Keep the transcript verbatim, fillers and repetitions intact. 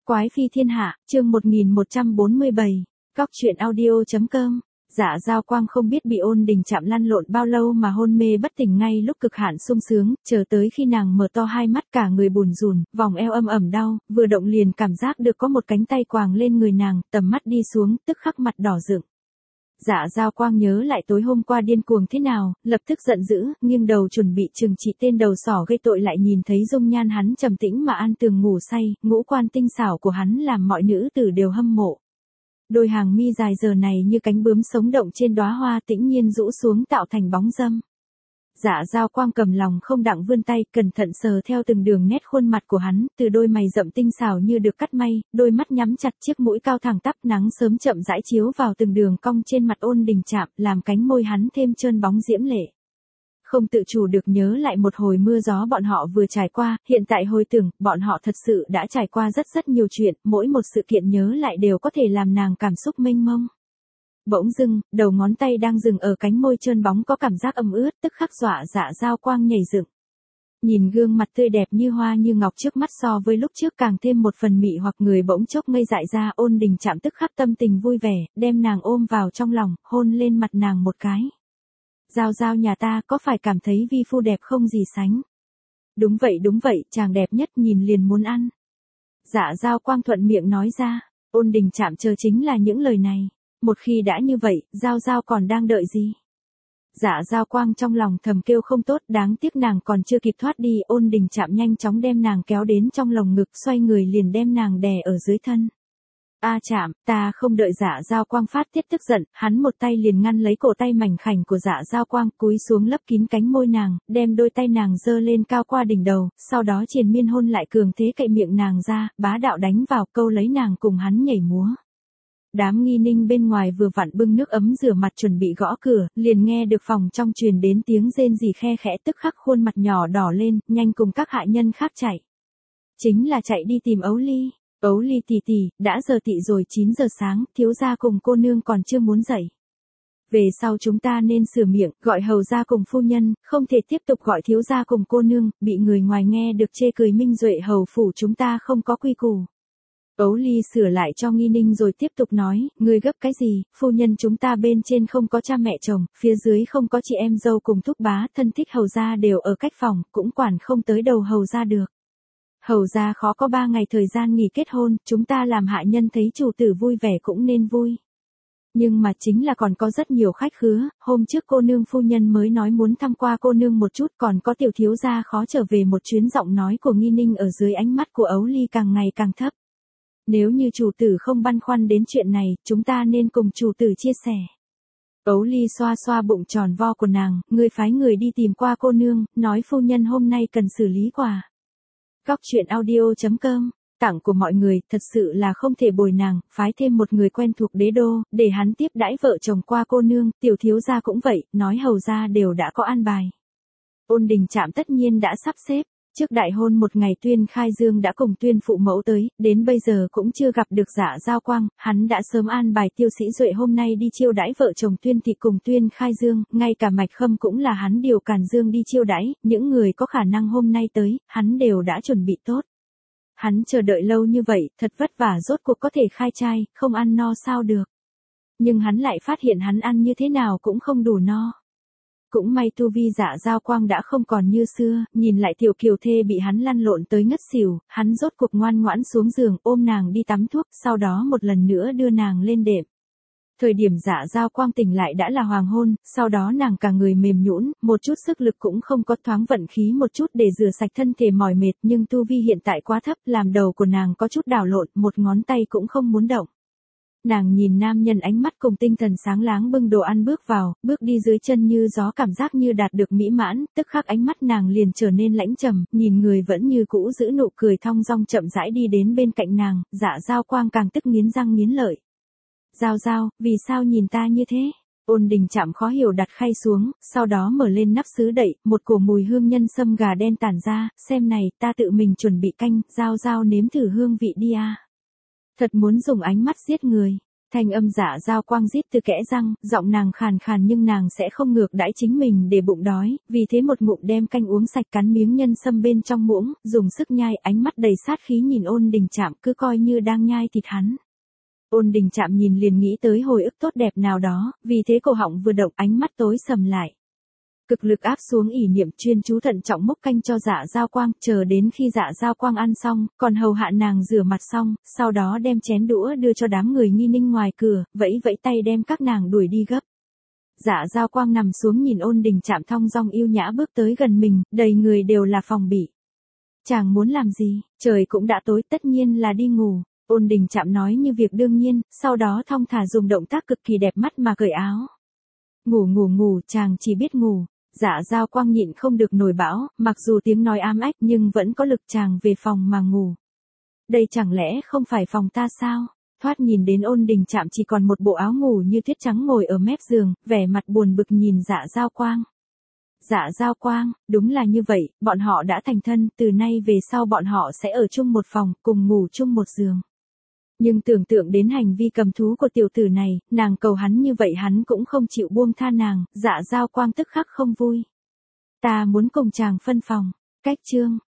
Quái phi thiên hạ, chương một nghìn một trăm bốn mươi bảy, Cóc truyện audio.com. Dạ Giao Quang không biết bị Ôn Đình chạm lăn lộn bao lâu mà hôn mê bất tỉnh ngay lúc cực hạn sung sướng, chờ tới khi nàng mở to hai mắt cả người bùn rùn, vòng eo âm ẩm đau, vừa động liền cảm giác được có một cánh tay quàng lên người nàng, tầm mắt đi xuống, tức khắc mặt đỏ rực. Dạ Giao Quang nhớ lại tối hôm qua điên cuồng thế nào, lập tức giận dữ, nghiêng đầu chuẩn bị trừng trị tên đầu sỏ gây tội, lại nhìn thấy dung nhan hắn trầm tĩnh mà an tường ngủ say, ngũ quan tinh xảo của hắn làm mọi nữ tử đều hâm mộ. Đôi hàng mi dài giờ này như cánh bướm sống động trên đóa hoa tĩnh nhiên rũ xuống tạo thành bóng dâm. Dạ Giao Quang cầm lòng không đặng vươn tay, cẩn thận sờ theo từng đường nét khuôn mặt của hắn, từ đôi mày rậm tinh xảo như được cắt may, đôi mắt nhắm chặt, chiếc mũi cao thẳng tắp, nắng sớm chậm rãi chiếu vào từng đường cong trên mặt Ôn Đình chạm, làm cánh môi hắn thêm trơn bóng diễm lệ. Không tự chủ được nhớ lại một hồi mưa gió bọn họ vừa trải qua, hiện tại hồi tưởng, bọn họ thật sự đã trải qua rất rất nhiều chuyện, mỗi một sự kiện nhớ lại đều có thể làm nàng cảm xúc mênh mông. Bỗng dưng, đầu ngón tay đang dừng ở cánh môi trơn bóng có cảm giác ẩm ướt, tức khắc dọa Dạ Giao Quang nhảy dựng. Nhìn gương mặt tươi đẹp như hoa như ngọc trước mắt so với lúc trước càng thêm một phần mị hoặc người bỗng chốc ngây dại ra. Ôn Đình chạm tức khắc tâm tình vui vẻ, đem nàng ôm vào trong lòng, hôn lên mặt nàng một cái. Giao Giao nhà ta có phải cảm thấy vi phu đẹp không gì sánh? Đúng vậy đúng vậy, chàng đẹp nhất, nhìn liền muốn ăn. Dạ Giao Quang thuận miệng nói ra. Ôn Đình chạm chờ chính là những lời này. Một khi đã như vậy, Giao Giao còn đang đợi gì? Dạ Giao Quang trong lòng thầm kêu không tốt, đáng tiếc nàng còn chưa kịp thoát đi. Ôn Đình chạm nhanh chóng đem nàng kéo đến trong lồng ngực, xoay người liền đem nàng đè ở dưới thân. A chạm, ta không đợi Dạ Giao Quang phát tiết tức giận, hắn một tay liền ngăn lấy cổ tay mảnh khảnh của Dạ Giao Quang, cúi xuống lấp kín cánh môi nàng, đem đôi tay nàng giơ lên cao qua đỉnh đầu, sau đó triền miên hôn lại cường thế cậy miệng nàng ra, bá đạo đánh vào, câu lấy nàng cùng hắn nhảy múa. Đám nghi ninh bên ngoài vừa vặn bưng nước ấm rửa mặt chuẩn bị gõ cửa, liền nghe được phòng trong truyền đến tiếng rên rỉ khe khẽ, tức khắc khuôn mặt nhỏ đỏ lên, nhanh cùng các hạ nhân khác chạy. Chính là chạy đi tìm Ấu Ly. Ấu Ly tỷ tỷ, đã giờ tị rồi, chín giờ sáng, thiếu gia cùng cô nương còn chưa muốn dậy. Về sau chúng ta nên sửa miệng, gọi hầu gia cùng phu nhân, không thể tiếp tục gọi thiếu gia cùng cô nương, bị người ngoài nghe được chê cười minh duệ hầu phủ chúng ta không có quy củ. Ấu Ly sửa lại cho nghi ninh rồi tiếp tục nói, ngươi gấp cái gì, phu nhân chúng ta bên trên không có cha mẹ chồng, phía dưới không có chị em dâu cùng thúc bá, thân thích hầu gia đều ở cách phòng, cũng quản không tới đầu hầu gia được. Hầu gia khó có ba ngày thời gian nghỉ kết hôn, chúng ta làm hạ nhân thấy chủ tử vui vẻ cũng nên vui. Nhưng mà chính là còn có rất nhiều khách khứa, hôm trước cô nương phu nhân mới nói muốn thăm qua cô nương một chút, còn có tiểu thiếu gia khó trở về một chuyến. Giọng nói của nghi ninh ở dưới ánh mắt của Ấu Ly càng ngày càng thấp. Nếu như chủ tử không băn khoăn đến chuyện này, chúng ta nên cùng chủ tử chia sẻ. Ấu Ly xoa xoa bụng tròn vo của nàng, người phái người đi tìm qua cô nương, nói phu nhân hôm nay cần xử lý quà. Cóc truyện audio.com, tặng của mọi người, thật sự là không thể bồi nàng, phái thêm một người quen thuộc đế đô, để hắn tiếp đãi vợ chồng qua cô nương, tiểu thiếu gia cũng vậy, nói hầu gia đều đã có an bài. Ôn Đình chạm tất nhiên đã sắp xếp, trước đại hôn một ngày Tuyên Khai Dương đã cùng Tuyên phụ mẫu tới, đến bây giờ cũng chưa gặp được Dạ Giao Quang, hắn đã sớm an bài Tiêu Sĩ Duệ hôm nay đi chiêu đãi vợ chồng Tuyên Thị cùng Tuyên Khai Dương, ngay cả Mạch Khâm cũng là hắn điều Càn Dương đi chiêu đãi, những người có khả năng hôm nay tới, hắn đều đã chuẩn bị tốt. Hắn chờ đợi lâu như vậy, thật vất vả rốt cuộc có thể khai trai, không ăn no sao được. Nhưng hắn lại phát hiện hắn ăn như thế nào cũng không đủ no. Cũng may tu vi Dạ Giao Quang đã không còn như xưa, nhìn lại tiểu kiều thê bị hắn lăn lộn tới ngất xỉu, hắn rốt cuộc ngoan ngoãn xuống giường, ôm nàng đi tắm thuốc, sau đó một lần nữa đưa nàng lên đệm. Thời điểm Dạ Giao Quang tỉnh lại đã là hoàng hôn, sau đó nàng cả người mềm nhũn, một chút sức lực cũng không có, thoáng vận khí một chút để rửa sạch thân thể mỏi mệt, nhưng tu vi hiện tại quá thấp, làm đầu của nàng có chút đảo lộn, một ngón tay cũng không muốn động. Nàng nhìn nam nhân ánh mắt cùng tinh thần sáng láng bưng đồ ăn bước vào, bước đi dưới chân như gió, cảm giác như đạt được mỹ mãn, tức khắc ánh mắt nàng liền trở nên lãnh trầm, nhìn người vẫn như cũ giữ nụ cười thong dong chậm rãi đi đến bên cạnh nàng. Dạ Giao Quang càng tức nghiến răng nghiến lợi. Giao Giao, vì sao nhìn ta như thế? Ôn Đình chạm khó hiểu đặt khay xuống, sau đó mở lên nắp sứ đậy, một cổ mùi hương nhân sâm gà đen tản ra, xem này, ta tự mình chuẩn bị canh, Giao Giao nếm thử hương vị đi a. Thật muốn dùng ánh mắt giết người. Thanh âm Dạ Dao Quang rít từ kẽ răng, giọng nàng khàn khàn nhưng nàng sẽ không ngược đãi chính mình để bụng đói, vì thế một ngụm đem canh uống sạch, cắn miếng nhân sâm bên trong muỗng, dùng sức nhai, ánh mắt đầy sát khí nhìn Ôn Đình Trạm, cứ coi như đang nhai thịt hắn. Ôn Đình Trạm nhìn liền nghĩ tới hồi ức tốt đẹp nào đó, vì thế cổ họng vừa động, ánh mắt tối sầm lại. Cực lực áp xuống ỷ niệm, chuyên chú thận trọng múc canh cho Dạ Dao Quang, chờ đến khi Dạ Dao Quang ăn xong, còn hầu hạ nàng rửa mặt xong, sau đó đem chén đũa đưa cho đám người Nghi Ninh ngoài cửa, vẫy vẫy tay đem các nàng đuổi đi gấp. Dạ Dao Quang nằm xuống nhìn Ôn Đình Trạm thong dong yêu nhã bước tới gần mình, đầy người đều là phòng bị. Chàng muốn làm gì, trời cũng đã tối, tất nhiên là đi ngủ. Ôn Đình Trạm nói như việc đương nhiên, sau đó thong thả dùng động tác cực kỳ đẹp mắt mà cởi áo. Ngủ ngủ ngủ, chàng chỉ biết ngủ. Dạ Dao Quang nhịn không được nổi bão, mặc dù tiếng nói ám ách nhưng vẫn có lực, chàng về phòng mà ngủ. Đây chẳng lẽ không phải phòng ta sao? Thoát nhìn đến Ôn Đình Trạm chỉ còn một bộ áo ngủ như tuyết trắng ngồi ở mép giường, vẻ mặt buồn bực nhìn Dạ Dao Quang. Dạ Dao Quang, đúng là như vậy, bọn họ đã thành thân, từ nay về sau bọn họ sẽ ở chung một phòng, cùng ngủ chung một giường. Nhưng tưởng tượng đến hành vi cầm thú của tiểu tử này, nàng cầu hắn như vậy hắn cũng không chịu buông tha nàng, Dạ Dao Quang tức khắc không vui. Ta muốn cùng chàng phân phòng. Cách chương